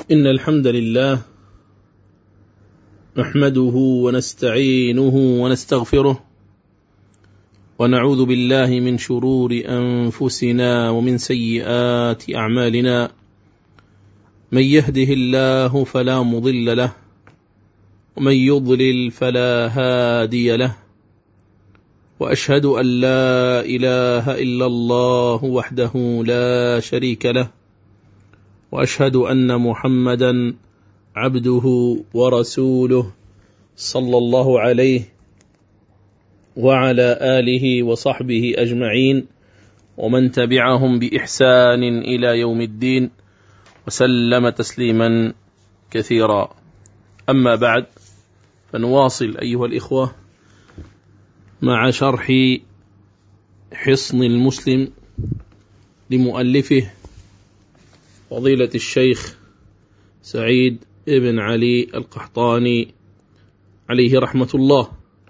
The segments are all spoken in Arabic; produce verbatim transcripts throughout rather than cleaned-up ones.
إن الحمد لله نحمده ونستعينه ونستغفره ونعوذ بالله من شرور أنفسنا ومن سيئات أعمالنا. من يهده الله فلا مضل له ومن يضلل فلا هادي له، وأشهد أن لا إله إلا الله وحده لا شريك له، وأشهد أن محمدا عبده ورسوله صلى الله عليه وعلى آله وصحبه أجمعين ومن تبعهم بإحسان إلى يوم الدين وسلم تسليما كثيرا. أما بعد، فنواصل أيها الإخوة مع شرح حصن المسلم لمؤلفه فضيلة الشيخ سعيد ابن علي القحطاني عليه رحمة الله.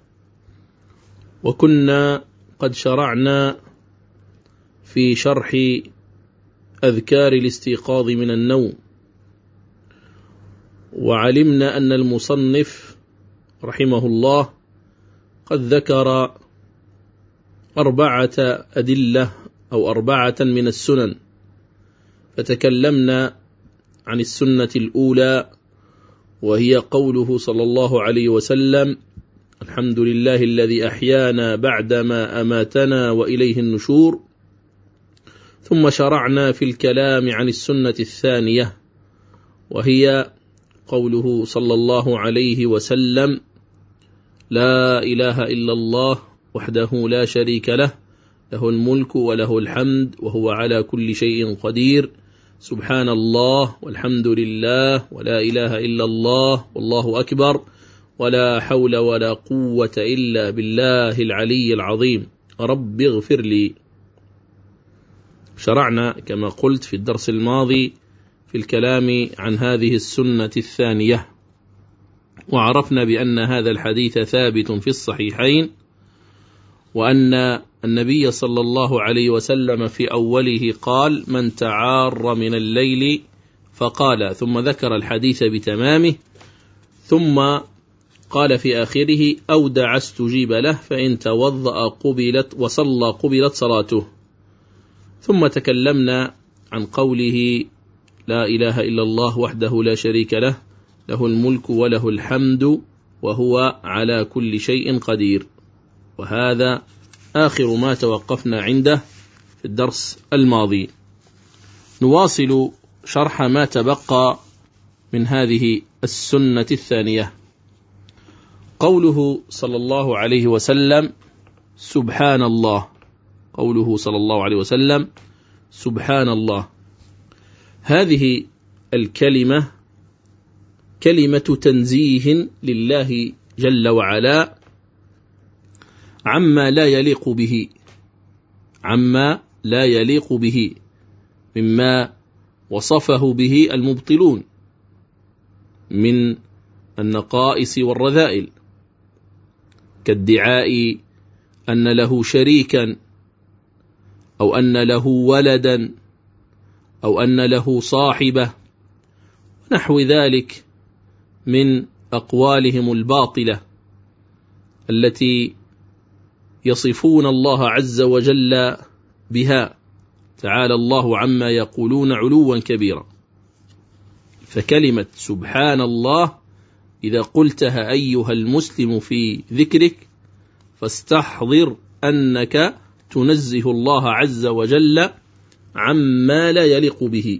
وكنا قد شرعنا في شرح أذكار الاستيقاظ من النوم، وعلمنا أن المصنف رحمه الله قد ذكر أربعة أدلة أو أربعة من السنن، فتكلمنا عن السنة الأولى وهي قوله صلى الله عليه وسلم: الحمد لله الذي أحيانا بعدما أماتنا وإليه النشور. ثم شرعنا في الكلام عن السنة الثانية وهي قوله صلى الله عليه وسلم: لا إله إلا الله وحده لا شريك له، له الملك وله الحمد وهو على كل شيء قدير، سبحان الله والحمد لله ولا إله إلا الله والله أكبر ولا حول ولا قوة إلا بالله العلي العظيم، رب اغفر لي. شرعنا كما قلت في الدرس الماضي في الكلام عن هذه السنة الثانية، وعرفنا بأن هذا الحديث ثابت في الصحيحين، وأن النبي صلى الله عليه وسلم في أوله قال: من تعار من الليل فقال، ثم ذكر الحديث بتمامه، ثم قال في آخره: أو دعا استجيب له، فإن توضأ قبلت وصلى قبلت صلاته. ثم تكلمنا عن قوله: لا إله إلا الله وحده لا شريك له، له الملك وله الحمد وهو على كل شيء قدير. وهذا آخر ما توقفنا عنده في الدرس الماضي. نواصل شرح ما تبقى من هذه السنة الثانية. قوله صلى الله عليه وسلم: سبحان الله. قوله صلى الله عليه وسلم: سبحان الله. هذه الكلمة كلمة تنزيه لله جل وعلا عما لا يليق به عما لا يليق به مما وصفه به المبطلون من النقائص والرذائل، كادعاء أن له شريكا أو أن له ولدا أو أن له صاحبة نحو ذلك من أقوالهم الباطلة التي يصفون الله عز وجل بها، تعالى الله عما يقولون علوا كبيرا. فكلمة سبحان الله إذا قلتها أيها المسلم في ذكرك فاستحضر أنك تنزه الله عز وجل عما لا يليق به.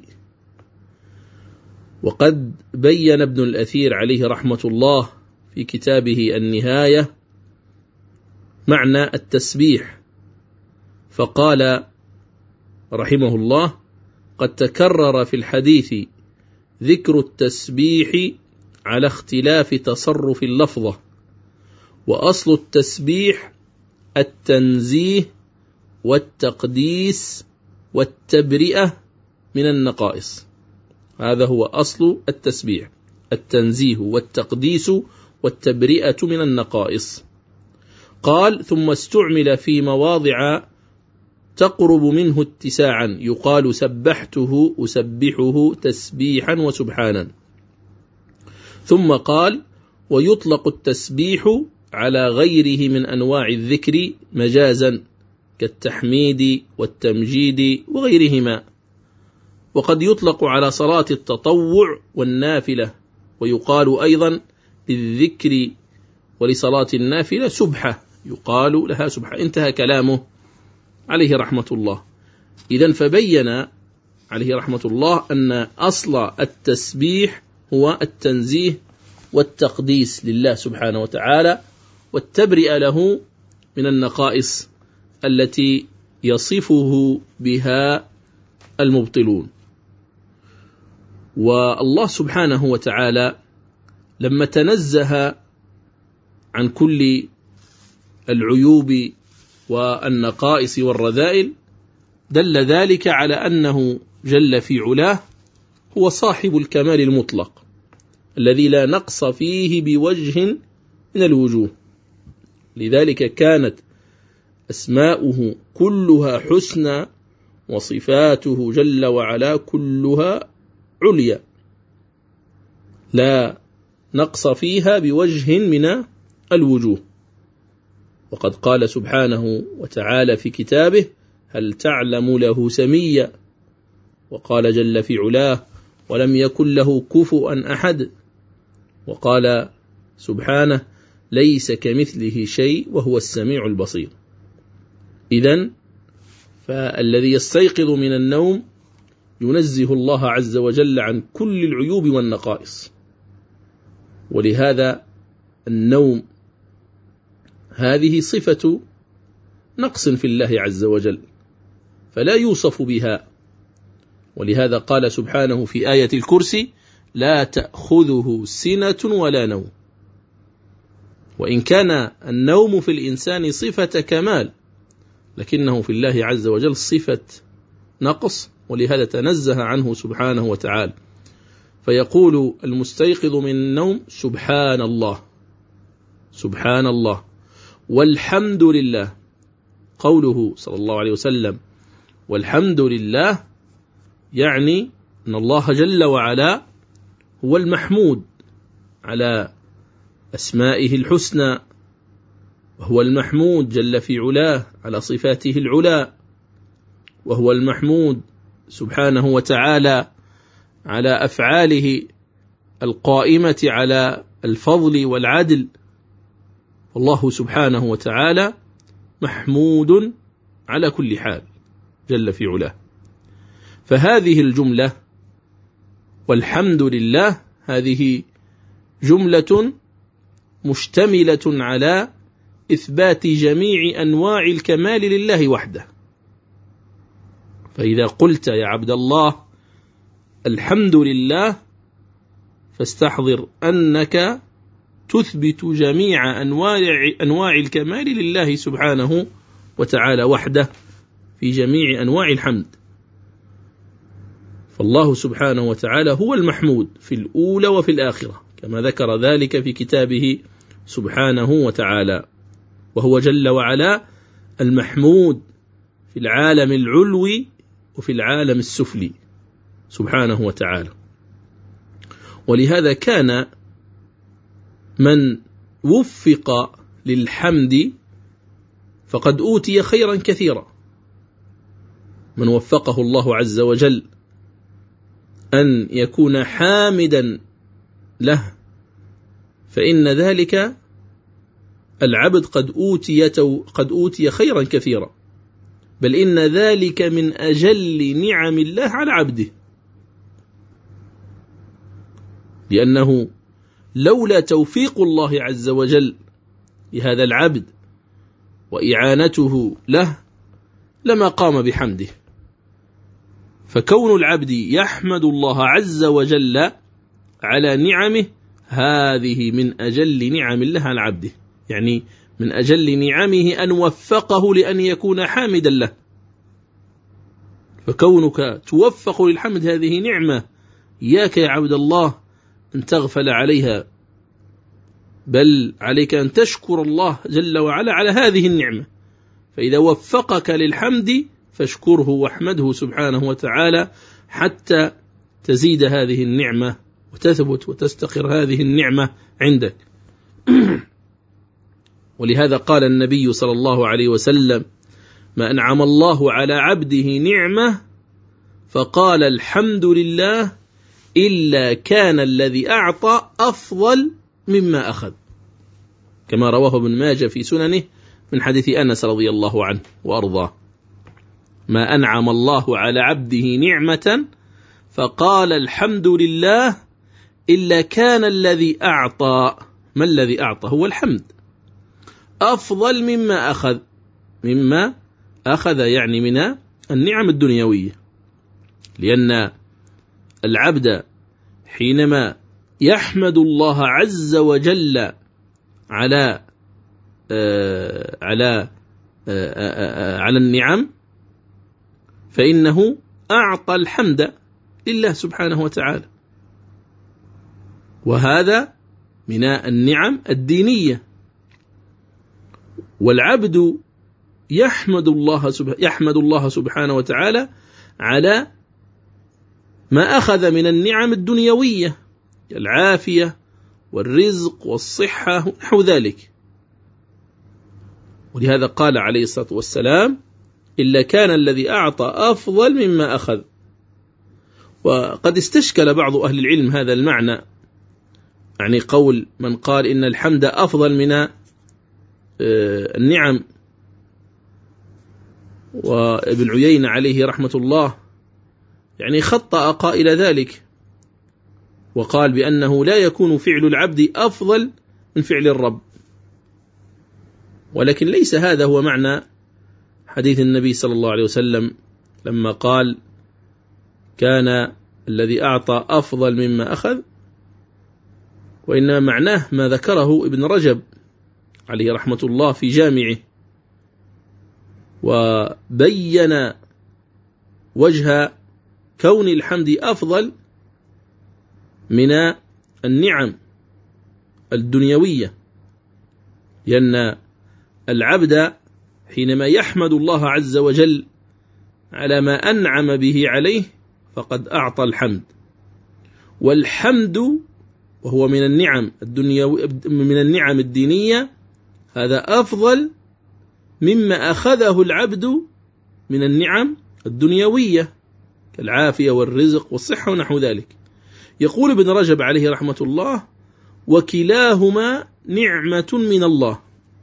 وقد بين ابن الأثير عليه رحمة الله في كتابه النهاية معنى التسبيح، فقال رحمه الله: قد تكرر في الحديث ذكر التسبيح على اختلاف تصرف اللفظة، وأصل التسبيح التنزيه والتقديس والتبرئة من النقائص. هذا هو أصل التسبيح، التنزيه والتقديس والتبرئة من النقائص. قال: ثم استعمل في مواضع تقرب منه اتساعا، يقال سبحته أسبحه تسبيحا وسبحانا. ثم قال ويطلق التسبيح على غيره من أنواع الذكر مجازا كالتحميد والتمجيد وغيرهما، وقد يطلق على صلاة التطوع والنافلة، ويقال أيضا للذكر ولصلاة النافلة سبحة، يقال لها سبحة. انتهى كلامه عليه رحمة الله. إذن فبين عليه رحمة الله أن أصل التسبيح هو التنزيه والتقديس لله سبحانه وتعالى، والتبرئة له من النقائص التي يصفه بها المبطلون. والله سبحانه وتعالى لما تنزه عن كل العيوب والنقائص والرذائل دل ذلك على أنه جل في علاه هو صاحب الكمال المطلق الذي لا نقص فيه بوجه من الوجوه. لذلك كانت أسماؤه كلها حسنى وصفاته جل وعلا كلها عليا لا نقص فيها بوجه من الوجوه. وقد قال سبحانه وتعالى في كتابه هل تعلم له سميا، وقال جل في علاه ولم يكن له كفوا أحد، وقال سبحانه ليس كمثله شيء وهو السميع البصير. إذن فالذي يستيقظ من النوم ينزه الله عز وجل عن كل العيوب والنقائص. ولهذا النوم هذه صفة نقص في الله عز وجل فلا يوصف بها، ولهذا قال سبحانه في آية الكرسي لا تأخذه سنة ولا نوم. وإن كان النوم في الإنسان صفة كمال لكنه في الله عز وجل صفة نقص، ولهذا تنزه عنه سبحانه وتعالى. فيقول المستيقظ من النوم سبحان الله سبحان الله والحمد لله. قوله صلى الله عليه وسلم والحمد لله يعني أن الله جل وعلا هو المحمود على أسمائه الحسنى، وهو المحمود جل في علاه على صفاته العلا، وهو المحمود سبحانه وتعالى على أفعاله القائمة على الفضل والعدل. والله سبحانه وتعالى محمود على كل حال جل في علاه. فهذه الجملة والحمد لله هذه جملة مشتملة على إثبات جميع أنواع الكمال لله وحده. فإذا قلت يا عبد الله الحمد لله فاستحضر أنك تثبت جميع أنواع, أنواع الكمال لله سبحانه وتعالى وحده في جميع أنواع الحمد. فالله سبحانه وتعالى هو المحمود في الأولى وفي الآخرة كما ذكر ذلك في كتابه سبحانه وتعالى، وهو جل وعلا المحمود في العالم العلوي وفي العالم السفلي سبحانه وتعالى. ولهذا كان من وفق للحمد فقد أوتي خيرا كثيرا. من وفقه الله عز وجل أن يكون حامدا له فإن ذلك العبد قد أوتي, قد أوتي خيرا كثيرا، بل إن ذلك من أجل نعم الله على عبده، لأنه لولا توفيق الله عز وجل لهذا العبد وإعانته له لما قام بحمده. فكون العبد يحمد الله عز وجل على نعمه هذه من أجل نعم الله على عبده، يعني من أجل نعمه أن وفقه لأن يكون حامدا له. فكونك توفق للحمد هذه نعمة، إياك يا عبد الله أن تغفل عليها، بل عليك أن تشكر الله جل وعلا على هذه النعمة. فإذا وفقك للحمد فاشكره واحمده سبحانه وتعالى حتى تزيد هذه النعمة وتثبت وتستقر هذه النعمة عندك. ولهذا قال النبي صلى الله عليه وسلم: ما أنعم الله على عبده نعمة فقال الحمد لله إلا كان الذي أعطى أفضل مما أخذ، كما رواه ابن ماجه في سننه من حديث أنس رضي الله عنه وأرضاه. ما أنعم الله على عبده نعمة فقال الحمد لله إلا كان الذي أعطى، ما الذي أعطى؟ هو الحمد، أفضل مما أخذ، مما أخذ يعني من النعم الدنيوية. لأن العبد حينما يحمد الله عز وجل على آه على آه آه على النعم فإنه أعطى الحمد لله سبحانه وتعالى، وهذا من النعم الدينية. والعبد يحمد الله سبحانه يحمد الله سبحانه وتعالى على ما أخذ من النعم الدنيوية، العافية والرزق والصحة ونحو ذلك. ولهذا قال عليه الصلاة والسلام: إلا كان الذي أعطى أفضل مما أخذ. وقد استشكل بعض أهل العلم هذا المعنى، يعني قول من قال إن الحمد أفضل من النعم. وابن عيينة عليه رحمة الله يعني خطأ قائل ذلك، وقال بأنه لا يكون فعل العبد أفضل من فعل الرب. ولكن ليس هذا هو معنى حديث النبي صلى الله عليه وسلم لما قال: كان الذي أعطى أفضل مما أخذ، وإنما معناه ما ذكره ابن رجب عليه رحمة الله في جامعه، وبين وجه كون الحمد أفضل من النعم الدنيوية. لأن العبد حينما يحمد الله عز وجل على ما أنعم به عليه فقد أعطى الحمد، والحمد وهو من النعم الدنيوية من النعم الدينية هذا أفضل مما أخذه العبد من النعم الدنيوية كالعافية والرزق والصحة ونحو ذلك. يقول ابن رجب عليه رحمة الله: وكلاهما نعمة من الله،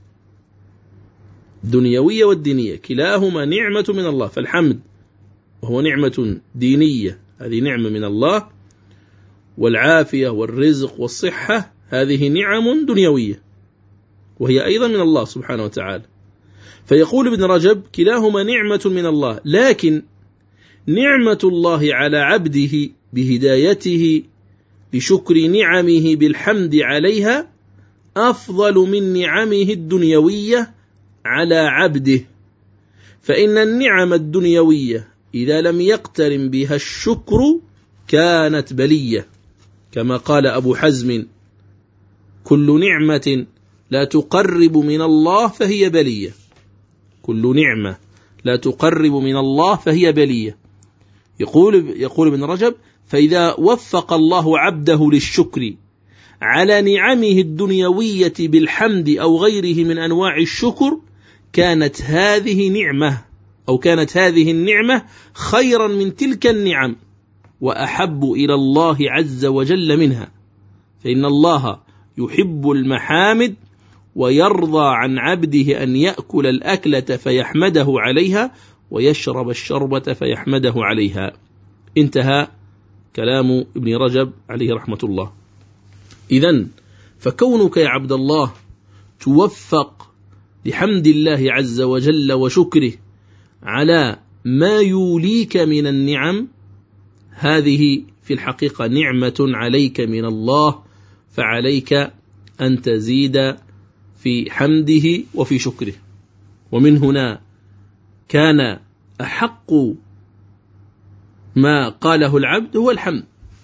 الدنيوية والدينية كلاهما نعمة من الله. فالحمد وهو نعمة دينية، هذه نعمة من الله، والعافية والرزق والصحة هذه نعم دنيوية وهي أيضا من الله سبحانه وتعالى. فيقول ابن رجب: كلاهما نعمة من الله، لكن نعمة الله على عبده بهدايته لشكر نعمه بالحمد عليها أفضل من نعمه الدنيوية على عبده، فإن النعم الدنيوية إذا لم يقترن بها الشكر كانت بلية، كما قال أبو حزم: كل نعمة لا تقرب من الله فهي بلية، كل نعمة لا تقرب من الله فهي بلية. يقول, يقول ابن رجب: فإذا وفق الله عبده للشكر على نعمه الدنيوية بالحمد أو غيره من أنواع الشكر كانت هذه نعمة أو كانت هذه النعمة خيرا من تلك النعم وأحب إلى الله عز وجل منها، فإن الله يحب المحامد ويرضى عن عبده أن يأكل الأكلة فيحمده عليها ويشرب الشربة فيحمده عليها. انتهى كلام ابن رجب عليه رحمة الله. إذن فكونك يا عبد الله توفق لحمد الله عز وجل وشكره على ما يوليك من النعم، هذه في الحقيقة نعمة عليك من الله، فعليك أن تزيد في حمده وفي شكره. ومن هنا كان أحق ما قاله العبد هو الحمد،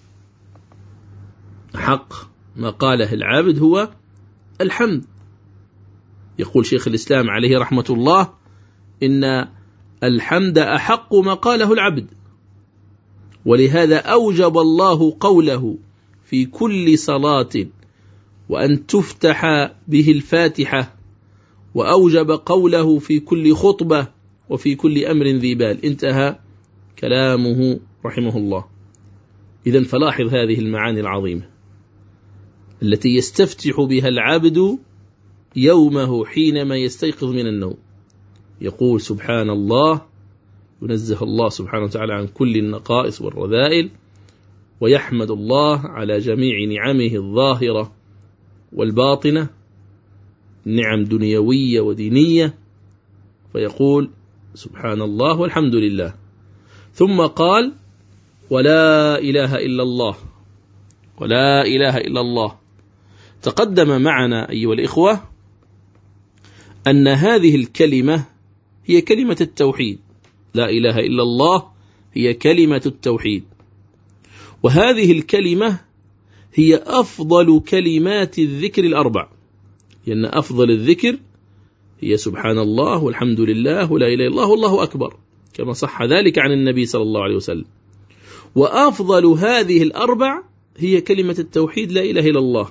أحق ما قاله العبد هو الحمد. يقول شيخ الإسلام عليه رحمة الله: إن الحمد أحق ما قاله العبد، ولهذا أوجب الله قوله في كل صلاة وأن تفتح به الفاتحة، وأوجب قوله في كل خطبة وفي كل أمر ذي بال. انتهى كلامه رحمه الله. إذن فلاحظ هذه المعاني العظيمة التي يستفتح بها العبد يومه حينما يستيقظ من النوم. يقول سبحان الله، ينزه الله سبحانه وتعالى عن كل النقائص والرذائل، ويحمد الله على جميع نعمه الظاهرة والباطنة، نعم دنيوية ودينية، فيقول سبحان الله والحمد لله. ثم قال ولا إله إلا الله، ولا إله إلا الله. تقدم معنا أيها الإخوة أن هذه الكلمة هي كلمة التوحيد، لا إله إلا الله هي كلمة التوحيد، وهذه الكلمة هي أفضل كلمات الذكر الأربع، لأن أفضل الذكر هي سبحان الله والحمد لله ولا إله إلا الله والله أكبر، كما صح ذلك عن النبي صلى الله عليه وسلم. وأفضل هذه الأربع هي كلمة التوحيد لا إله إلا الله.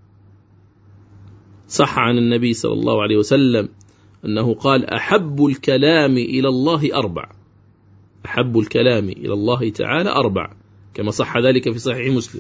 صح عن النبي صلى الله عليه وسلم أنه قال أحب الكلام إلى الله أربع، أحب الكلام إلى الله تعالى أربع، كما صح ذلك في صحيح مسلم.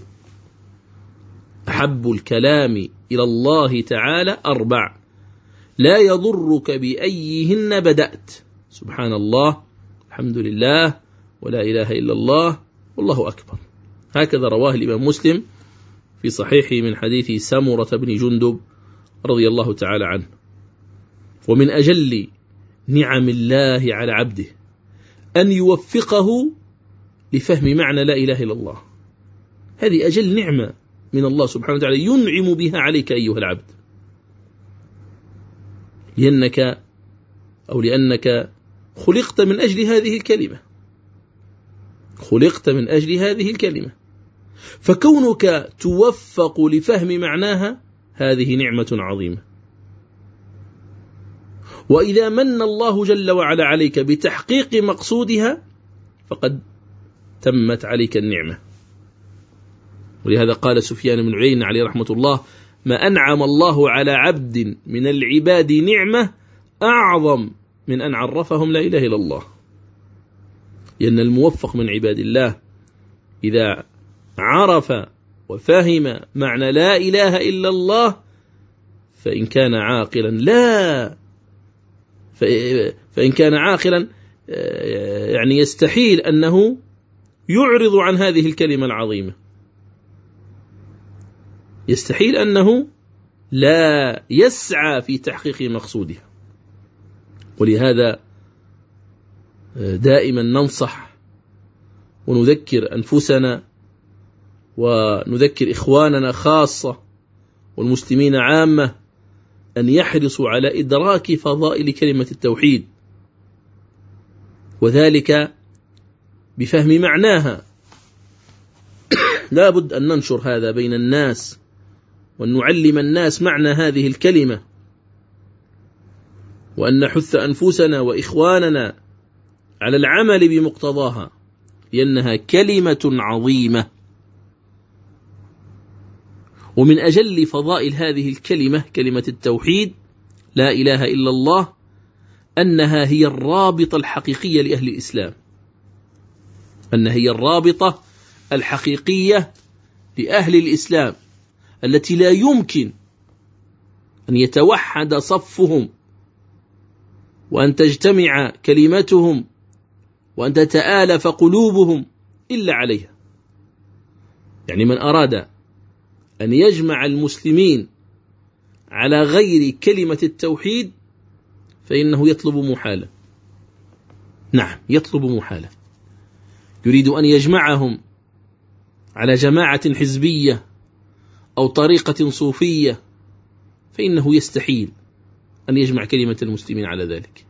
أحب الكلام إلى الله تعالى أربع لا يضرك بأيهن بدأت، سبحان الله الحمد لله ولا إله إلا الله والله أكبر. هكذا رواه الإمام مسلم في صحيحه من حديث سمرة بن جندب رضي الله تعالى عنه. ومن أجل نعم الله على عبده أن يوفقه لفهم معنى لا إله إلا الله. هذه أجل نعمة من الله سبحانه وتعالى ينعم بها عليك أيها العبد، لأنك أو لأنك خلقت من أجل هذه الكلمة، خلقت من أجل هذه الكلمة، فكونك توفق لفهم معناها هذه نعمة عظيمة. وإذا من الله جل وعلا عليك بتحقيق مقصودها فقد تمت عليك النعمة. ولهذا قال سفيان بن عيينة عليه رحمة الله ما أنعم الله على عبد من العباد نعمة أعظم من أن عرفهم لا إله إلا الله. لأن الموفق من عباد الله إذا عرف وفهم معنى لا إله إلا الله فإن كان عاقلا لا فإن كان عاقلا يعني يستحيل أنه يعرض عن هذه الكلمة العظيمة، يستحيل أنه لا يسعى في تحقيق مقصودها. ولهذا دائما ننصح ونذكر أنفسنا ونذكر إخواننا خاصة والمسلمين عامة أن يحرصوا على إدراك فضائل كلمة التوحيد، وذلك بفهم معناها. لا بد أن ننشر هذا بين الناس وأن نعلم الناس معنى هذه الكلمة، وأن نحث أنفسنا وإخواننا على العمل بمقتضاها، لأنها كلمة عظيمة. ومن أجل فضائل هذه الكلمة كلمة التوحيد لا إله إلا الله أنها هي الرابطة الحقيقية لأهل الإسلام، أنها هي الرابطة الحقيقية لأهل الإسلام التي لا يمكن أن يتوحد صفهم وأن تجتمع كلمتهم وأن تتآلف قلوبهم إلا عليها. يعني من أراد أن يجمع المسلمين على غير كلمة التوحيد فإنه يطلب محالة. نعم يطلب محالة. يريد أن يجمعهم على جماعة حزبية أو طريقة صوفية فإنه يستحيل أن يجمع كلمة المسلمين على ذلك.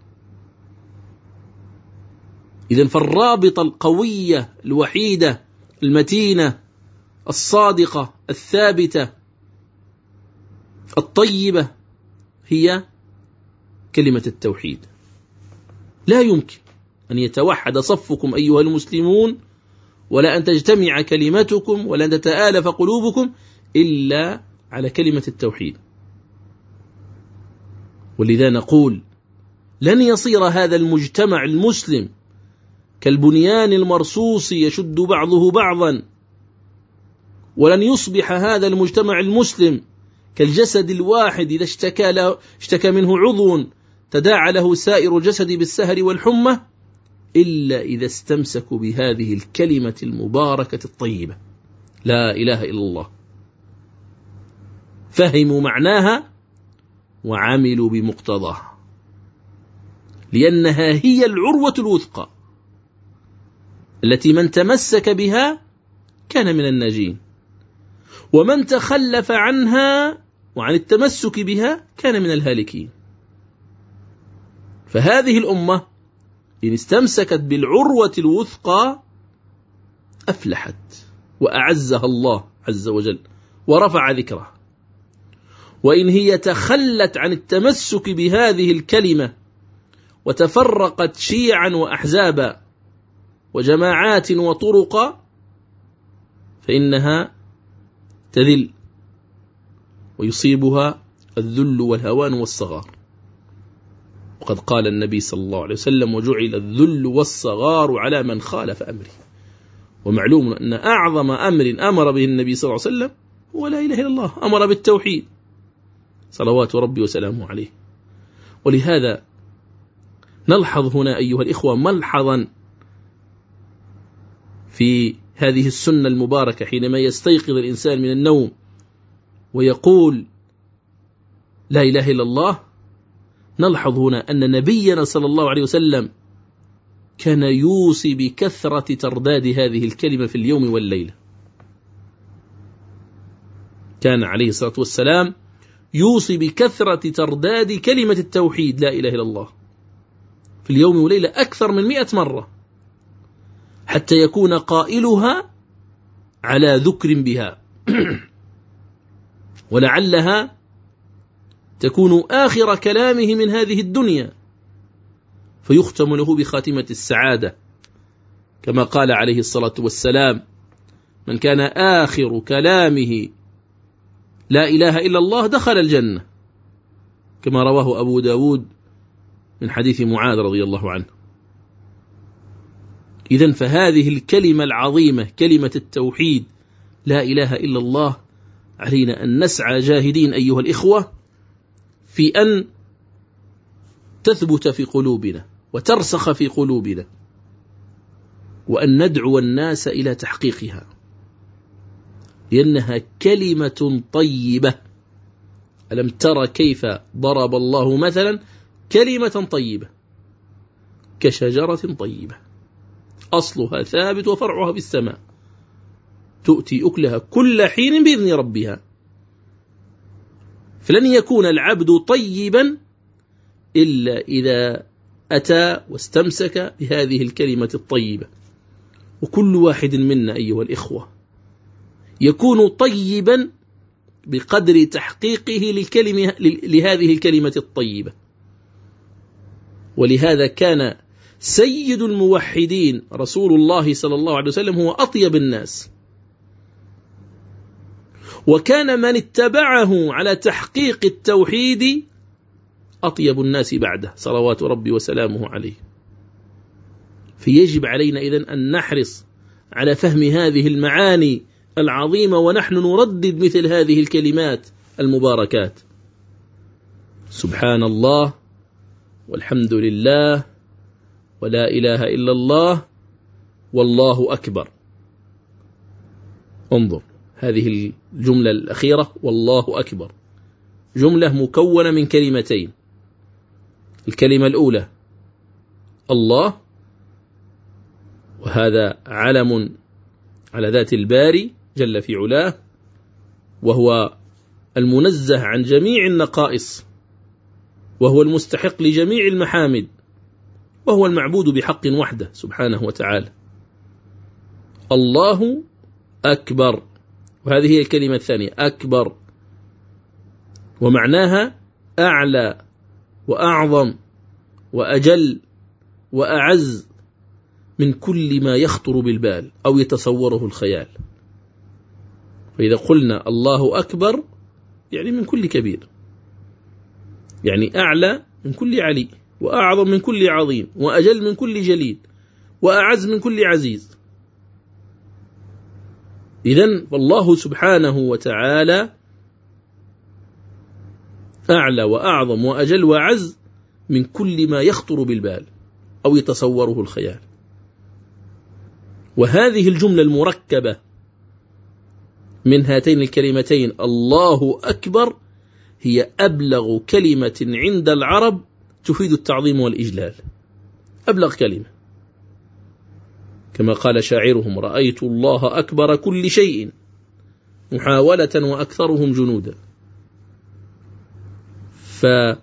إذن فالرابطة القوية الوحيدة المتينة الصادقة الثابتة الطيبة هي كلمة التوحيد. لا يمكن أن يتوحد صفكم أيها المسلمون، ولا أن تجتمع كلمتكم، ولا أن تتآلف قلوبكم إلا على كلمة التوحيد. ولذا نقول لن يصير هذا المجتمع المسلم كالبنيان المرصوص يشد بعضه بعضا، ولن يصبح هذا المجتمع المسلم كالجسد الواحد إذا اشتكى, له اشتكى منه عضو تداعى له سائر الجسد بالسهر والحمى، إلا إذا استمسكوا بهذه الكلمة المباركة الطيبة لا إله إلا الله، فهموا معناها وعملوا بمقتضاها، لأنها هي العروة الوثقى التي من تمسك بها كان من الناجين، ومن تخلف عنها وعن التمسك بها كان من الهالكين. فهذه الأمة إن استمسكت بالعروة الوثقى أفلحت وأعزها الله عز وجل ورفع ذكرها، وإن هي تخلت عن التمسك بهذه الكلمة وتفرقت شيعا وأحزابا وجماعات وطرقا فإنها تذل ويصيبها الذل والهوان والصغار. وقد قال النبي صلى الله عليه وسلم: وجعل الذل والصغار على من خالف أمري. ومعلوم أن أعظم أمر أمر به النبي صلى الله عليه وسلم هو لا إله إلا الله، أمر بالتوحيد صلوات ربي وسلامه عليه. ولهذا نلحظ هنا أيها الإخوة ملحظا في هذه السنة المباركة، حينما يستيقظ الإنسان من النوم ويقول لا إله إلا الله، نلحظ هنا أن نبينا صلى الله عليه وسلم كان يوصي بكثرة ترداد هذه الكلمة في اليوم والليلة. كان عليه الصلاة والسلام يوصي بكثرة ترداد كلمة التوحيد لا إله إلا الله في اليوم والليلة أكثر من مئة مرة، حتى يكون قائلها على ذكر بها ولعلها تكون آخر كلامه من هذه الدنيا، فيختم له بخاتمة السعادة، كما قال عليه الصلاة والسلام: من كان آخر كلامه لا إله إلا الله دخل الجنة، كما رواه أبو داود من حديث معاذ رضي الله عنه. إذن فهذه الكلمة العظيمة كلمة التوحيد لا إله إلا الله علينا أن نسعى جاهدين أيها الإخوة في أن تثبت في قلوبنا وترسخ في قلوبنا، وأن ندعو الناس إلى تحقيقها، لأنها كلمة طيبة. ألم تر كيف ضرب الله مثلا كلمة طيبة كشجرة طيبة أصلها ثابت وفرعها في السماء تؤتي أكلها كل حين بإذن ربها. فلن يكون العبد طيبا إلا إذا أتى واستمسك بهذه الكلمة الطيبة. وكل واحد منا أيها الإخوة يكون طيبا بقدر تحقيقه للكلمة لهذه الكلمة الطيبة. ولهذا كان سيد الموحدين رسول الله صلى الله عليه وسلم هو أطيب الناس، وكان من اتبعه على تحقيق التوحيد أطيب الناس بعده صلوات ربي وسلامه عليه. فيجب علينا إذن أن نحرص على فهم هذه المعاني العظيمة، ونحن نردد مثل هذه الكلمات المباركات: سبحان الله والحمد لله ولا إله إلا الله والله أكبر. انظر هذه الجملة الأخيرة والله أكبر، جملة مكونة من كلمتين. الكلمة الأولى الله، وهذا علم على ذات الباري جل في علاه، وهو المنزه عن جميع النقائص، وهو المستحق لجميع المحامد، وهو المعبود بحق وحده سبحانه وتعالى. الله أكبر، وهذه هي الكلمة الثانية أكبر، ومعناها أعلى وأعظم وأجل وأعز من كل ما يخطر بالبال أو يتصوره الخيال. فإذا قلنا الله أكبر يعني من كل كبير، يعني أعلى من كل علي، وأعظم من كل عظيم، وأجل من كل جليل، وأعز من كل عزيز. إذن فالله سبحانه وتعالى أعلى وأعظم وأجل وأعز من كل ما يخطر بالبال أو يتصوره الخيال. وهذه الجملة المركبة من هاتين الكلمتين الله أكبر هي أبلغ كلمة عند العرب تفيد التعظيم والإجلال، أبلغ كلمة، كما قال شاعرهم: رأيت الله أكبر كل شيء محاولة وأكثرهم جنودا. فهذه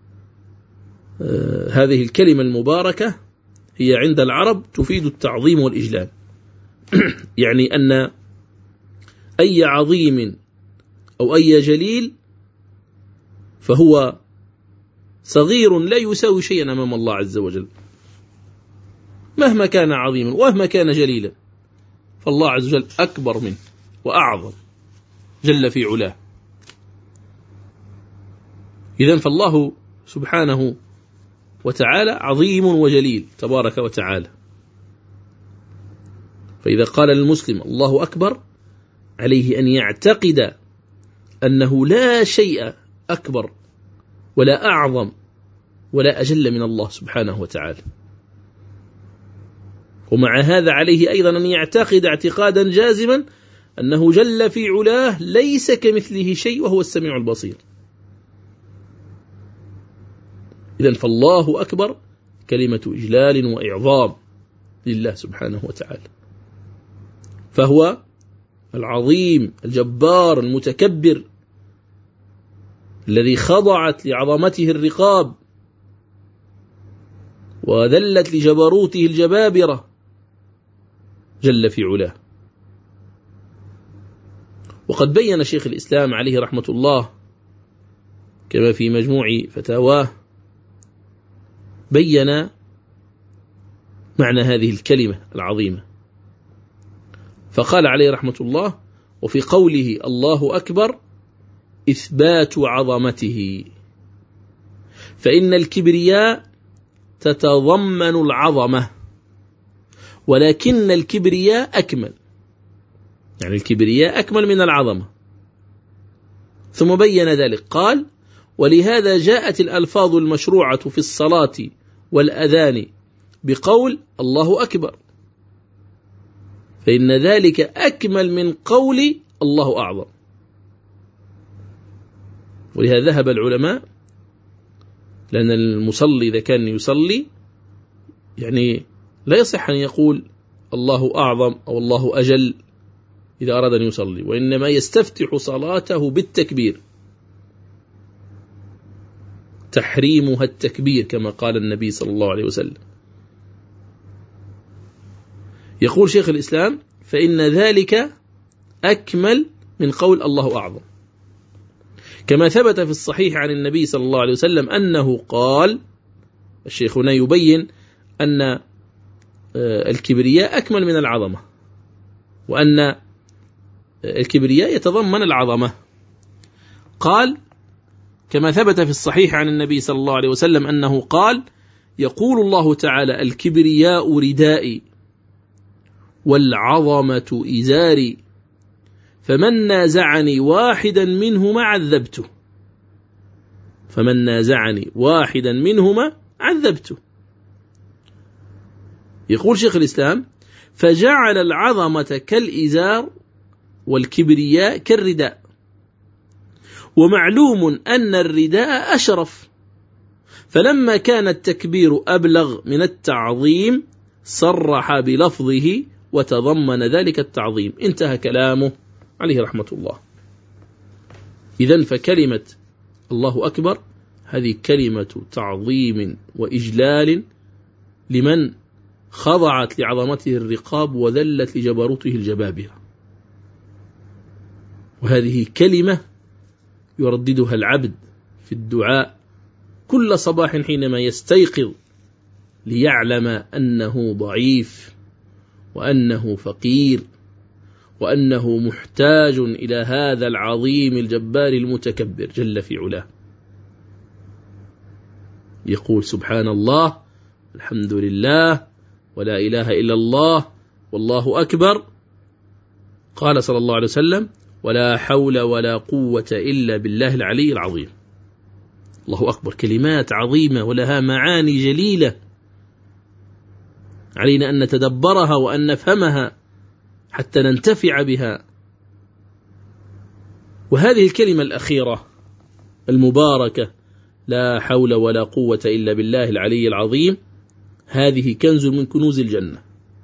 الكلمة المباركة هي عند العرب تفيد التعظيم والإجلال، يعني أن أي عظيم أو أي جليل فهو صغير لا يساوي شيئا أمام الله عز وجل، مهما كان عظيما ومهما كان جليلا، فالله عز وجل أكبر منه وأعظم جل في علاه. إذن فالله سبحانه وتعالى عظيم وجليل تبارك وتعالى. فإذا قال للمسلم الله أكبر عليه أن يعتقد أنه لا شيء أكبر ولا أعظم ولا أجل من الله سبحانه وتعالى. ومع هذا عليه أيضا أن يعتقد اعتقادا جازما أنه جل في علاه ليس كمثله شيء وهو السميع البصير. إذن فالله أكبر كلمة إجلال وإعظام لله سبحانه وتعالى، فهو العظيم الجبار المتكبر الذي خضعت لعظمته الرقاب وذلت لجبروته الجبابرة جل في علاه. وقد بين شيخ الإسلام عليه رحمة الله كما في مجموع فتاواه، بين معنى هذه الكلمة العظيمة، فقال عليه رحمة الله: وفي قوله الله أكبر إثبات عظمته، فإن الكبرياء تتضمن العظمة، ولكن الكبرياء أكمل، يعني الكبرياء أكمل من العظمة. ثم بين ذلك قال: ولهذا جاءت الألفاظ المشروعة في الصلاة والأذان بقول الله أكبر، فإن ذلك أكمل من قول الله أعظم. ولهذا ذهب العلماء، لأن المصلي إذا كان يصلي يعني لا يصح أن يقول الله أعظم أو الله أجل إذا أراد أن يصلي، وإنما يستفتح صلاته بالتكبير، تحريمها التكبير كما قال النبي صلى الله عليه وسلم. يقول شيخ الإسلام: فإن ذلك أكمل من قول الله أعظم، كما ثبت في الصحيح عن النبي صلى الله عليه وسلم أنه قال. الشيخ هنا يبين أن الكبرياء أكمل من العظمة، وأن الكبرياء يتضمن العظمة. قال: كما ثبت في الصحيح عن النبي صلى الله عليه وسلم أنه قال: يقول الله تعالى: الكبرياء ردائي والعظمة إزاري، فمن نازعني واحدا منهما عذبته، فمن نازعني واحدا منهما عذبته. يقول شيخ الإسلام: فجعل العظمة كالإزار والكبرياء كالرداء، ومعلوم أن الرداء أشرف، فلما كان التكبير أبلغ من التعظيم صرح بلفظه وتضمن ذلك التعظيم. انتهى كلامه عليه رحمة الله. إذن فكلمة الله أكبر هذه كلمة تعظيم وإجلال لمن خضعت لعظمته الرقاب وذلت لجبروته الجبابرة، وهذه كلمة يرددها العبد في الدعاء كل صباح حينما يستيقظ ليعلم أنه ضعيف وأنه فقير وأنه محتاج إلى هذا العظيم الجبار المتكبر جل في علاه. يقول سبحان الله، الحمد لله، ولا إله إلا الله، والله أكبر. قال صلى الله عليه وسلم: ولا حول ولا قوة إلا بالله العلي العظيم. الله أكبر، كلمات عظيمة ولها معاني جليلة، علينا أن نتدبرها وأن نفهمها حتى ننتفع بها. وهذه الكلمة الأخيرة المباركة، لا حول ولا قوة إلا بالله العلي العظيم، هذه كنز من كنوز الجنة،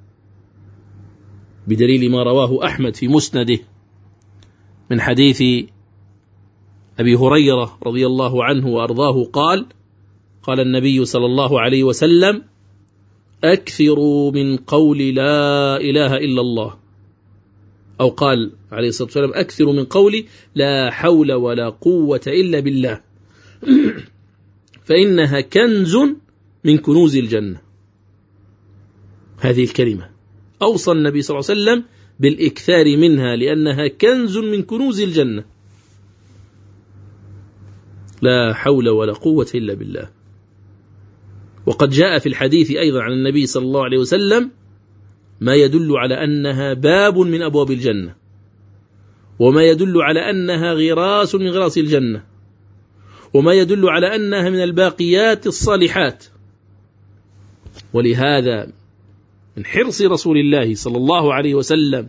بدليل ما رواه أحمد في مسنده من حديث أبي هريرة رضي الله عنه وأرضاه قال: قال النبي صلى الله عليه وسلم: أكثروا من قول لا إله إلا الله، أو قال عليه الصلاة والسلام: أكثروا من قول لا حول ولا قوة إلا بالله فإنها كنز من كنوز الجنة. هذه الكلمة أوصى النبي صلى الله عليه وسلم بالإكثار منها لأنها كنز من كنوز الجنة. لا حول ولا قوة إلا بالله. وقد جاء في الحديث أيضا عن النبي صلى الله عليه وسلم ما يدل على أنها باب من أبواب الجنة، وما يدل على أنها غراس من غراس الجنة، وما يدل على أنها من الباقيات الصالحات. ولهذا من حرص رسول الله صلى الله عليه وسلم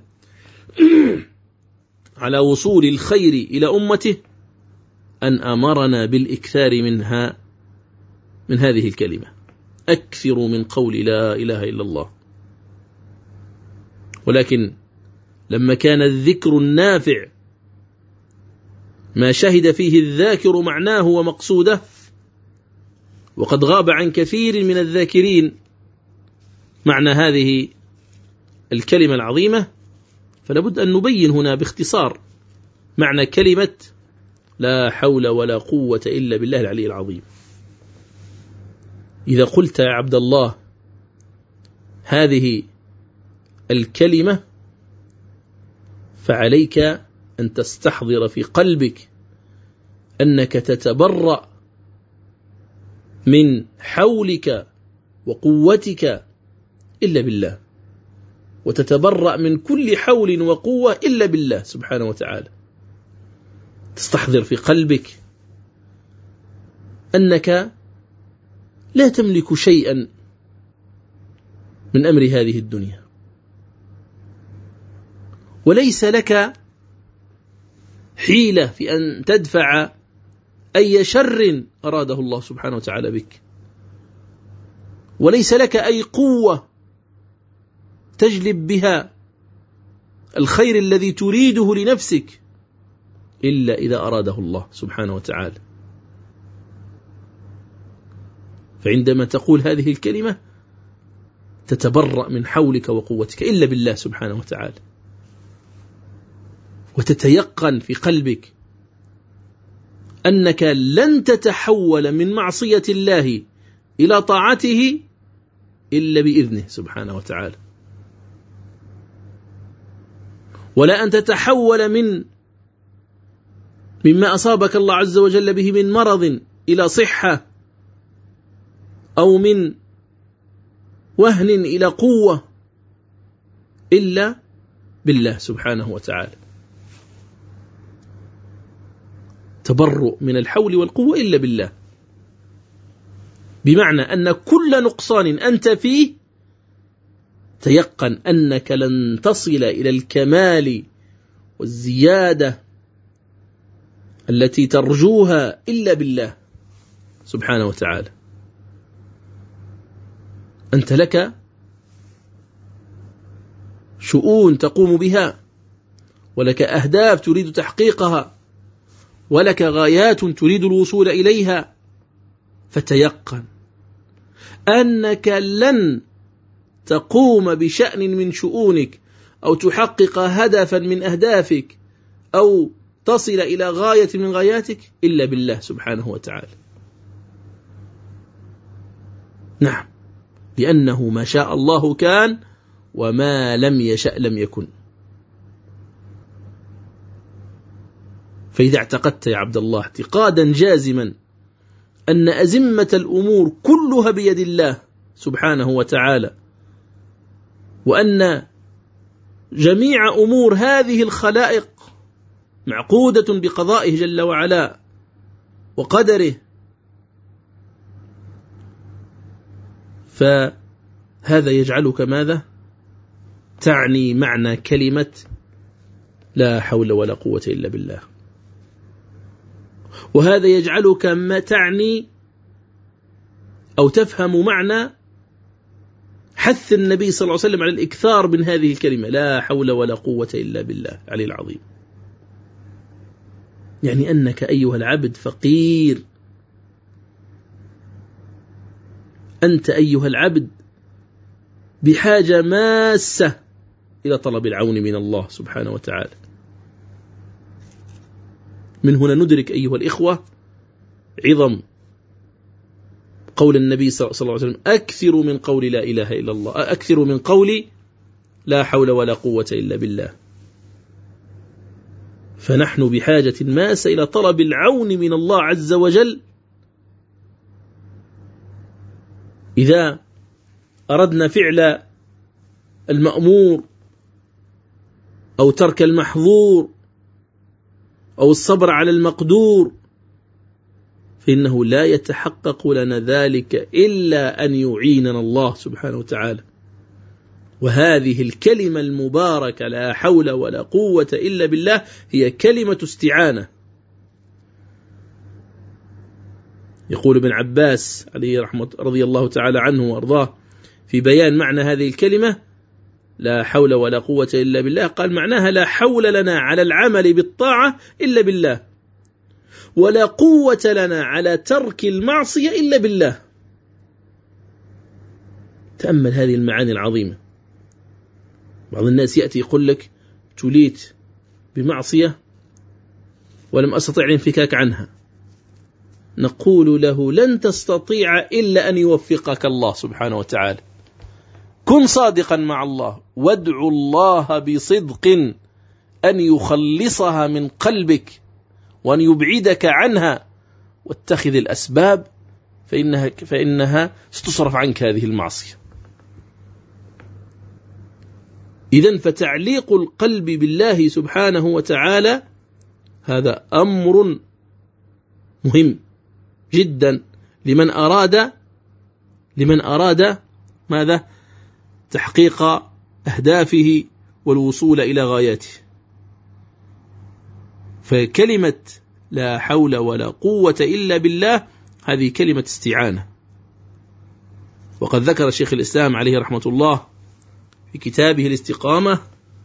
على وصول الخير إلى أمته أن أمرنا بالإكثار منها، من هذه الكلمة: أكثروا من قول لا إله إلا الله. ولكن لما كان الذكر النافع ما شهد فيه الذاكر معناه ومقصوده، وقد غاب عن كثير من الذاكرين معنى هذه الكلمة العظيمة، فلابد أن نبين هنا باختصار معنى كلمة لا حول ولا قوة إلا بالله العلي العظيم. إذا قلت يا عبد الله هذه الكلمة فعليك أن تستحضر في قلبك أنك تتبرأ من حولك وقوتك إلا بالله، وتتبرأ من كل حول وقوة إلا بالله سبحانه وتعالى. تستحضر في قلبك أنك لا تملك شيئا من أمر هذه الدنيا، وليس لك حيلة في أن تدفع أي شر أراده الله سبحانه وتعالى بك، وليس لك أي قوة تجلب بها الخير الذي تريده لنفسك إلا إذا أراده الله سبحانه وتعالى. فعندما تقول هذه الكلمة تتبرأ من حولك وقوتك إلا بالله سبحانه وتعالى، وتتيقن في قلبك أنك لن تتحول من معصية الله إلى طاعته إلا بإذنه سبحانه وتعالى، ولا أن تتحول من مما أصابك الله عز وجل به من مرض إلى صحة، أو من وهن إلى قوة إلا بالله سبحانه وتعالى. تبرؤ من الحول والقوة إلا بالله، بمعنى أن كل نقصان أنت فيه تيقن أنك لن تصل إلى الكمال والزيادة التي ترجوها إلا بالله سبحانه وتعالى. أنت لك شؤون تقوم بها، ولك أهداف تريد تحقيقها، ولك غايات تريد الوصول إليها، فتيقن أنك لن تقوم بشأن من شؤونك أو تحقق هدفا من أهدافك أو تصل إلى غاية من غاياتك إلا بالله سبحانه وتعالى. نعم، لأنه ما شاء الله كان وما لم يشأ لم يكن. فإذا اعتقدت يا عبد الله اعتقادا جازما أن أزمة الأمور كلها بيد الله سبحانه وتعالى، وأن جميع أمور هذه الخلائق معقودة بقضائه جل وعلا وقدره، فهذا يجعلك ماذا؟ تعني معنى كلمة لا حول ولا قوة إلا بالله. وهذا يجعلك ما تعني أو تفهم معنى حث النبي صلى الله عليه وسلم على الإكثار من هذه الكلمة لا حول ولا قوة إلا بالله العلي العظيم. يعني أنك أيها العبد فقير، أنت أيها العبد بحاجة ماسة إلى طلب العون من الله سبحانه وتعالى. من هنا ندرك أيها الإخوة عظم قول النبي صلى الله عليه وسلم أكثر من قول لا إله إلا الله، أكثر من قول لا حول ولا قوة إلا بالله. فنحن بحاجة ماسة إلى طلب العون من الله عز وجل إذا أردنا فعل المأمور أو ترك المحظور أو الصبر على المقدور، فإنه لا يتحقق لنا ذلك إلا أن يعيننا الله سبحانه وتعالى. وهذه الكلمة المباركة لا حول ولا قوة إلا بالله هي كلمة استعانة. يقول ابن عباس عليه رحمة رضي الله تعالى عنه وأرضاه في بيان معنى هذه الكلمة لا حول ولا قوة إلا بالله، قال معناها لا حول لنا على العمل بالطاعة إلا بالله، ولا قوة لنا على ترك المعصية إلا بالله. تأمل هذه المعاني العظيمة. بعض الناس يأتي يقول لك تليت بمعصية ولم أستطيع الانفكاك عنها، نقول له لن تستطيع إلا أن يوفقك الله سبحانه وتعالى. كن صادقا مع الله، وادعو الله بصدق أن يخلصها من قلبك وأن يبعدك عنها، واتخذ الأسباب فإنها, فإنها ستصرف عنك هذه المعصية. إذن فتعليق القلب بالله سبحانه وتعالى هذا أمر مهم جدا لمن أراد لمن أراد ماذا؟ تحقيق أهدافه والوصول إلى غاياته. فكلمة لا حول ولا قوة إلا بالله هذه كلمة استعانة. وقد ذكر الشيخ الإسلام عليه رحمة الله في كتابه الاستقامة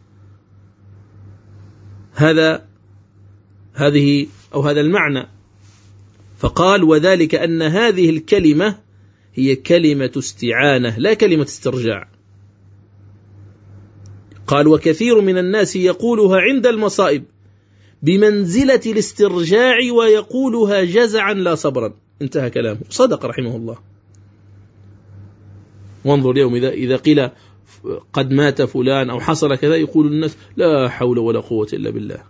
هذا هذه أو هذا المعنى، فقال وذلك أن هذه الكلمة هي كلمة استعانة لا كلمة استرجاع. قال وكثير من الناس يقولها عند المصائب بمنزلة الاسترجاع ويقولها جزعا لا صبرا. انتهى كلامه، صدق رحمه الله. وانظر اليوم إذا, إذا قيل قد مات فلان أو حصل كذا يقول الناس لا حول ولا قوة إلا بالله،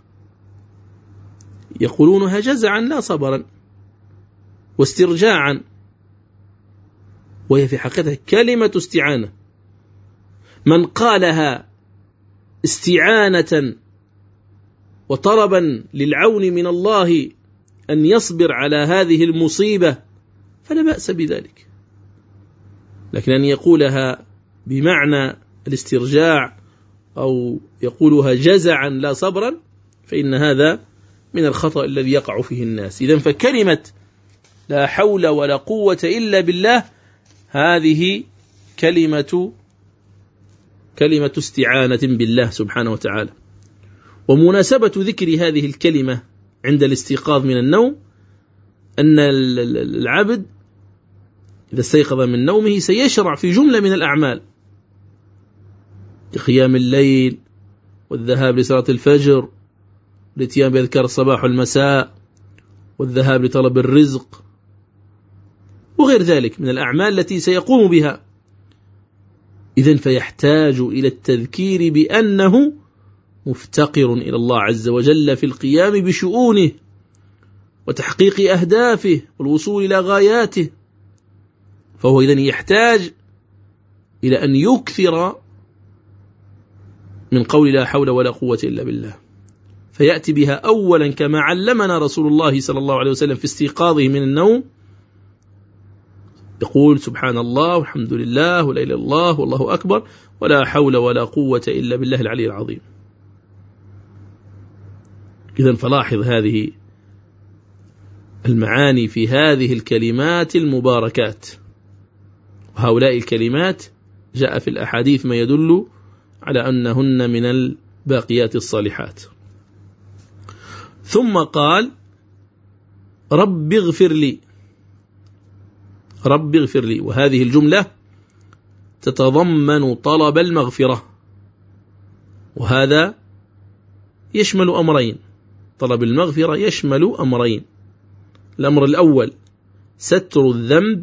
يقولونها جزعا لا صبرا واسترجاعا، وهي في حقيقة كلمة استعانة. من قالها استعانة وطلبا للعون من الله أن يصبر على هذه المصيبة فلا بأس بذلك، لكن أن يقولها بمعنى الاسترجاع أو يقولها جزعا لا صبرا فإن هذا من الخطأ الذي يقع فيه الناس. إذن فكلمة لا حول ولا قوة إلا بالله هذه كلمة كلمة استعانة بالله سبحانه وتعالى. ومناسبة ذكر هذه الكلمة عند الاستيقاظ من النوم أن العبد إذا استيقظ من نومه سيشرع في جملة من الأعمال قيام الليل والذهاب لصلاة الفجر والاتيان بأذكار الصباح والمساء والذهاب لطلب الرزق وغير ذلك من الأعمال التي سيقوم بها إذن فيحتاج إلى التذكير بأنه مفتقر إلى الله عز وجل في القيام بشؤونه وتحقيق أهدافه والوصول إلى غاياته. فهو إذن يحتاج إلى أن يكثر من قول لا حول ولا قوة إلا بالله، فيأتي بها أولا كما علمنا رسول الله صلى الله عليه وسلم في استيقاظه من النوم، يقول سبحان الله والحمد لله ولا إله إلا الله والله أكبر ولا حول ولا قوة إلا بالله العلي العظيم. إذن فلاحظ هذه المعاني في هذه الكلمات المباركات، وهؤلاء الكلمات جاء في الأحاديث ما يدل على أنهن من الباقيات الصالحات. ثم قال رب اغفر لي، رب اغفر لي، وهذه الجملة تتضمن طلب المغفرة، وهذا يشمل أمرين. طلب المغفرة يشمل أمرين: الأمر الأول ستر الذنب،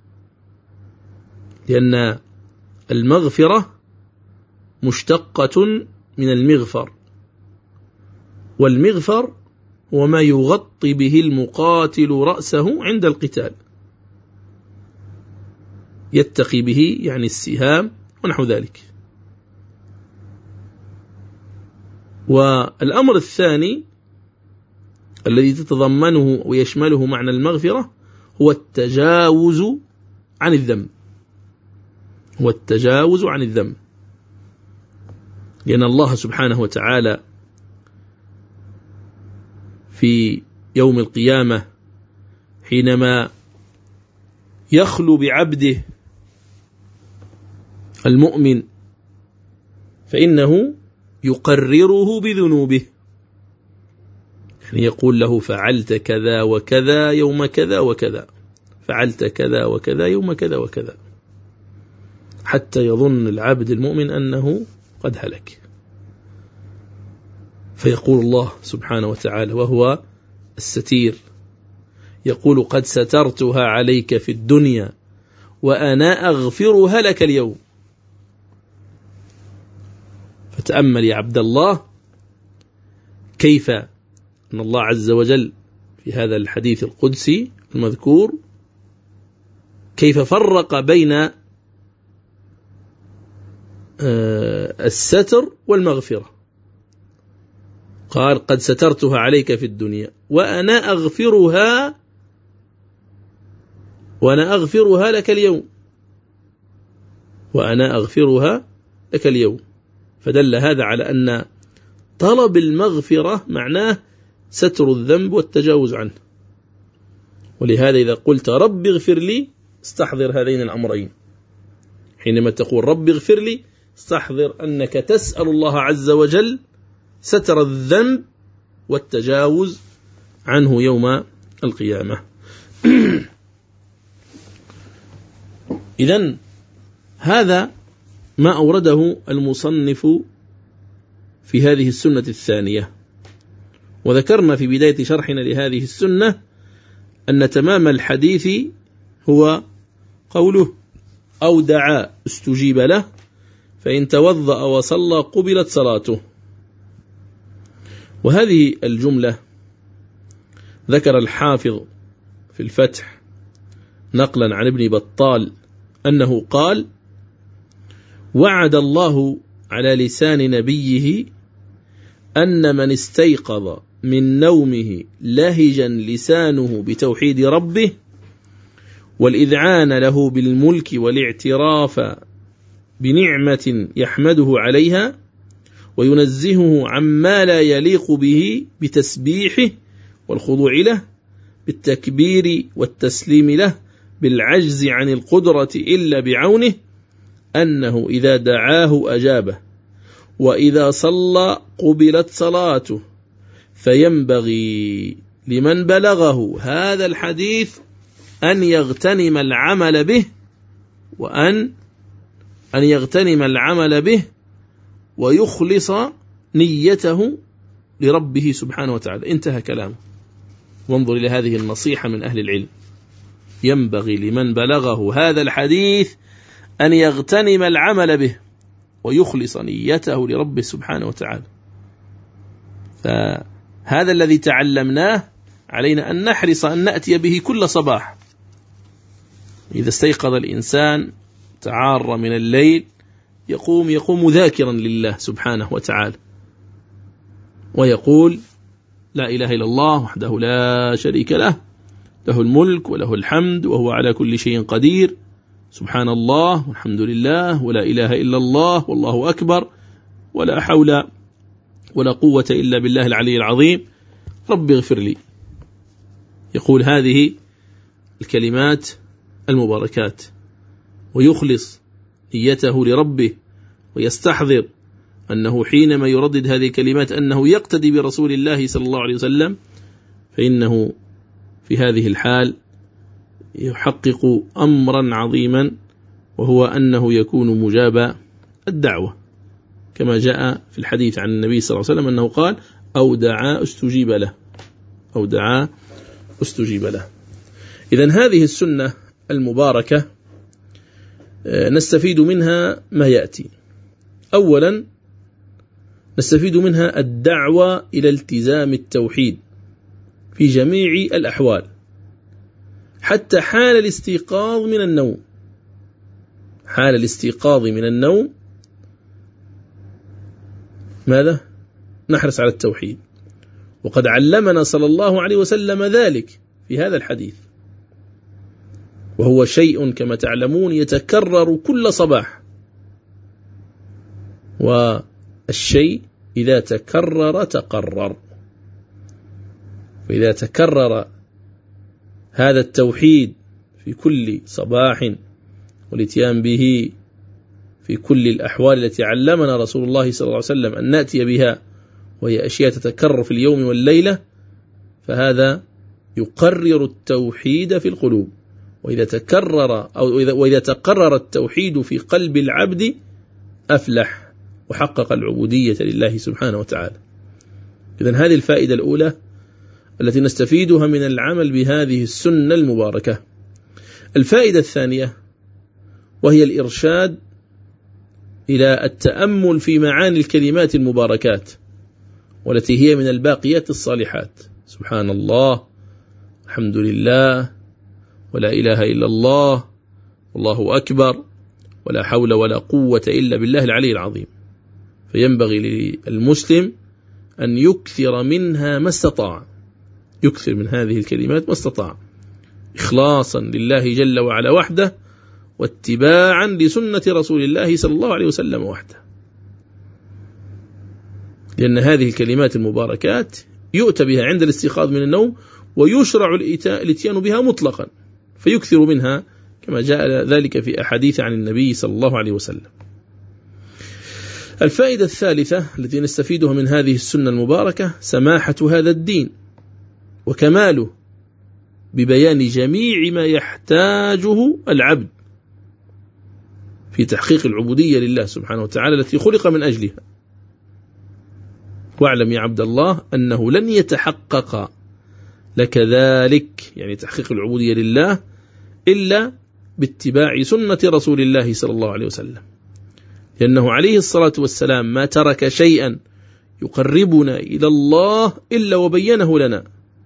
لأن المغفرة مشتقة من المغفر، والمغفر هو ما يغطي به المقاتل رأسه عند القتال، يتقي به يعني السهام ونحو ذلك. والأمر الثاني الذي تتضمنه ويشمله معنى المغفرة هو التجاوز عن الذنب، هو التجاوز عن الذنب، لأن الله سبحانه وتعالى في يوم القيامة حينما يخلو بعبده المؤمن فإنه يقرره بذنوبه، يعني يقول له فعلت كذا وكذا يوم كذا وكذا، فعلت كذا وكذا يوم كذا وكذا، حتى يظن العبد المؤمن أنه قد هلك. فيقول الله سبحانه وتعالى وهو الستير، يقول قد سترتها عليك في الدنيا وأنا أغفرها لك اليوم. فتأمل يا عبد الله كيف أن الله عز وجل في هذا الحديث القدسي المذكور كيف فرق بين الستر والمغفرة. قال قد سترتها عليك في الدنيا وأنا أغفرها وأنا أغفرها لك اليوم، وأنا أغفرها لك اليوم. فدل هذا على أن طلب المغفرة معناه ستر الذنب والتجاوز عنه. ولهذا إذا قلت رب اغفر لي استحضر هذين الأمرين، حينما تقول رب اغفر لي استحضر أنك تسأل الله عز وجل ستر الذنب والتجاوز عنه يوم القيامة. إذن هذا ما أورده المصنف في هذه السنة الثانية. وذكرنا في بداية شرحنا لهذه السنة أن تمام الحديث هو قوله أو دعا استجيب له فإن توضأ وصلى قبلت صلاته. وهذه الجملة ذكر الحافظ في الفتح نقلا عن ابن بطال أنه قال وعد الله على لسان نبيه أن من استيقظ من نومه لهجا لسانه بتوحيد ربه والإذعان له بالملك والاعتراف بنعمة يحمده عليها وينزهه عما لا يليق به بتسبيحه والخضوع له بالتكبير والتسليم له بالعجز عن القدرة إلا بعونه، أنه إذا دعاه أجابه وإذا صلى قبلت صلاته. فينبغي لمن بلغه هذا الحديث أن يغتنم العمل به وأن أن يغتنم العمل به ويخلص نيته لربه سبحانه وتعالى. انتهى كلامه. وانظر إلى هذه النصيحة من أهل العلم. ينبغي لمن بلغه هذا الحديث أن يغتنم العمل به ويخلص نيته لربه سبحانه وتعالى. فهذا الذي تعلمناه علينا أن نحرص أن نأتي به كل صباح. إذا استيقظ الإنسان تعار من الليل يقوم يقوم ذاكرا لله سبحانه وتعالى، ويقول لا إله إلا الله وحده لا شريك له، له الملك وله الحمد وهو على كل شيء قدير، سبحان الله والحمد لله ولا إله إلا الله والله أكبر، ولا حول ولا قوة إلا بالله العلي العظيم، رب اغفر لي. يقول هذه الكلمات المباركات ويخلص نيته لربه، ويستحضر أنه حينما يردد هذه الكلمات أنه يقتدي برسول الله صلى الله عليه وسلم، فإنه في هذه الحال يحقق أمرا عظيما، وهو أنه يكون مجاب الدعوة، كما جاء في الحديث عن النبي صلى الله عليه وسلم أنه قال أو دعا استجيب له، أو دعا استجيب له. إذن هذه السنة المباركة نستفيد منها ما يأتي. أولا نستفيد منها الدعوة إلى التزام التوحيد في جميع الأحوال، حتى حال الاستيقاظ من النوم. حال الاستيقاظ من النوم ماذا؟ نحرص على التوحيد، وقد علمنا صلى الله عليه وسلم ذلك في هذا الحديث، وهو شيء كما تعلمون يتكرر كل صباح، والشيء إذا تكرر تقرر. فإذا تكرر هذا التوحيد في كل صباح والاتيان به في كل الأحوال التي علمنا رسول الله صلى الله عليه وسلم أن نأتي بها، وهي أشياء تتكرر في اليوم والليلة، فهذا يقرر التوحيد في القلوب. وإذا تكرر أو إذا وإذا تقرر التوحيد في قلب العبد أفلح وحقق العبودية لله سبحانه وتعالى. إذن هذه الفائدة الأولى التي نستفيدها من العمل بهذه السنة المباركة. الفائدة الثانية وهي الإرشاد إلى التأمل في معاني الكلمات المباركات، والتي هي من الباقيات الصالحات، سبحان الله الحمد لله ولا إله إلا الله والله أكبر ولا حول ولا قوة إلا بالله العلي العظيم. فينبغي للمسلم أن يكثر منها ما استطاع، يكثر من هذه الكلمات ما استطاع، إخلاصا لله جل وعلا وحده، واتباعا لسنة رسول الله صلى الله عليه وسلم وحده. لأن هذه الكلمات المباركات يؤتى بها عند الاستيقاظ من النوم، ويشرع الاتيان بها مطلقا، فيكثر منها كما جاء ذلك في أحاديث عن النبي صلى الله عليه وسلم. الفائدة الثالثة التي نستفيدها من هذه السنة المباركة سماحة هذا الدين وكماله ببيان جميع ما يحتاجه العبد في تحقيق العبودية لله سبحانه وتعالى التي خلق من أجلها. واعلم يا عبد الله أنه لن يتحقق لك ذلك، يعني تحقيق العبودية لله، إلا باتباع سنة رسول الله صلى الله عليه وسلم، لأنه عليه الصلاة والسلام ما ترك شيئا يقربنا إلى الله إلا وبينه لنا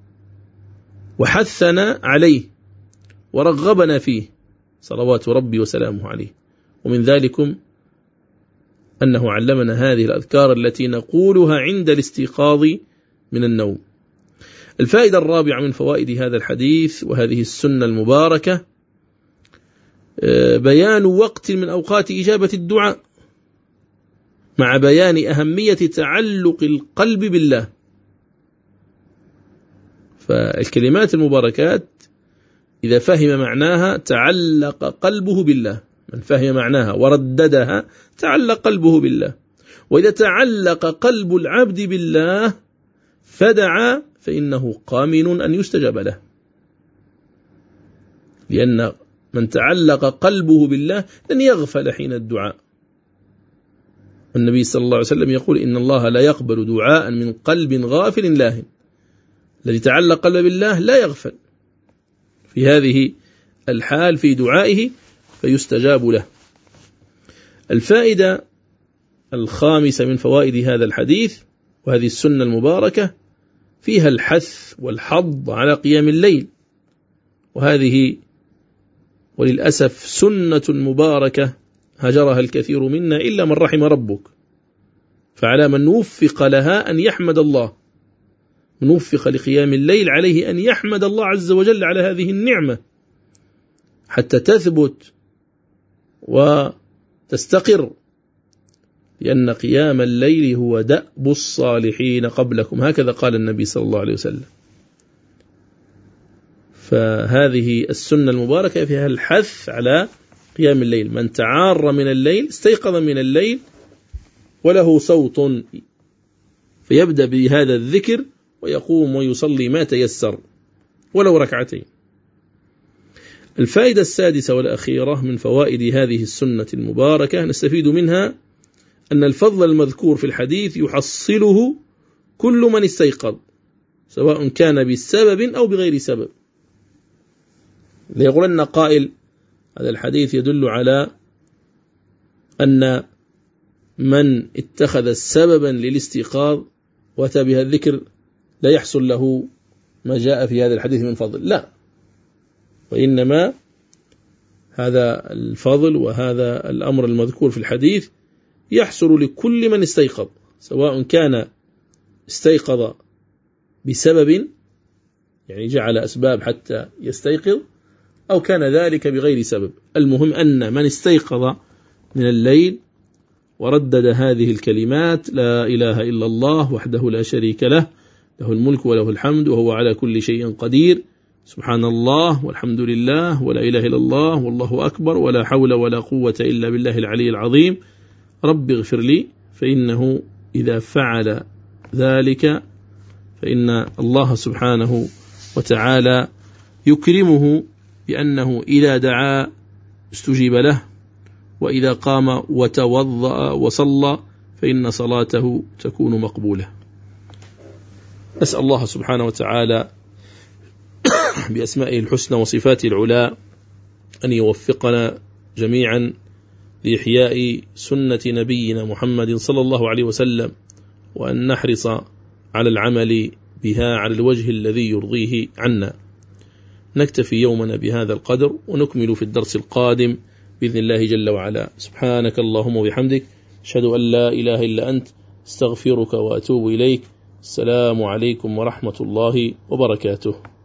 وحثنا عليه ورغبنا فيه صلوات ربي وسلامه عليه. ومن ذلكم أنه علمنا هذه الأذكار التي نقولها عند الاستيقاظ من النوم. الفائدة الرابعة من فوائد هذا الحديث وهذه السنة المباركة بيان وقت من أوقات إجابة الدعاء، مع بيان أهمية تعلق القلب بالله. فالكلمات المباركات إذا فهم معناها تعلق قلبه بالله، من فهم معناها ورددها تعلق قلبه بالله. وإذا تعلق قلب العبد بالله فدعا فإنه قامن أن يستجاب له، لأن من تعلق قلبه بالله لن يغفل حين الدعاء. والنبي صلى الله عليه وسلم يقول إن الله لا يقبل دعاء من قلب غافل لاهٍ. الذي تعلق قلبه بالله لا يغفل في هذه الحال في دعائه فيستجاب له. الفائدة الخامسة من فوائد هذا الحديث وهذه السنة المباركة فيها الحث والحض على قيام الليل، وهذه وللأسف سنة مباركة هجرها الكثير منا إلا من رحم ربك، فعلى من وفق لها أن يحمد الله، من وفق لقيام الليل عليه أن يحمد الله عز وجل على هذه النعمة حتى تثبت وتستقر، لأن قيام الليل هو دأب الصالحين قبلكم، هكذا قال النبي صلى الله عليه وسلم. فهذه السنة المباركة فيها الحث على قيام الليل، من تعار من الليل استيقظ من الليل وله صوت فيبدأ بهذا الذكر ويقوم ويصلي ما تيسر ولو ركعتين. الفائدة السادسة والأخيرة من فوائد هذه السنة المباركة نستفيد منها أن الفضل المذكور في الحديث يحصله كل من استيقظ، سواء كان بسبب أو بغير سبب. ليقولن قائل هذا الحديث يدل على أن من اتخذ سببا للاستيقاظ واتى بها الذكر لا يحصل له ما جاء في هذا الحديث من فضل، لا، وإنما هذا الفضل وهذا الأمر المذكور في الحديث يحصل لكل من استيقظ، سواء كان استيقظ بسبب يعني جعل أسباب حتى يستيقظ أو كان ذلك بغير سبب. المهم أن من استيقظ من الليل وردد هذه الكلمات لا إله إلا الله وحده لا شريك له، له الملك وله الحمد وهو على كل شيء قدير، سبحان الله والحمد لله ولا إله إلا الله والله أكبر ولا حول ولا قوة إلا بالله العلي العظيم، رب اغفر لي، فإنه إذا فعل ذلك فإن الله سبحانه وتعالى يكرمه بأنه إذا دعا استجيب له، وإذا قام وتوضأ وصلى فإن صلاته تكون مقبولة. أسأل الله سبحانه وتعالى بأسمائه الحسنى وصفاته العلى أن يوفقنا جميعا لإحياء سنة نبينا محمد صلى الله عليه وسلم، وأن نحرص على العمل بها على الوجه الذي يرضيه عنا. نكتفي يومنا بهذا القدر ونكمل في الدرس القادم بإذن الله جل وعلا. سبحانك اللهم وبحمدك، أشهد أن لا إله إلا أنت، استغفرك وأتوب إليك. السلام عليكم ورحمة الله وبركاته.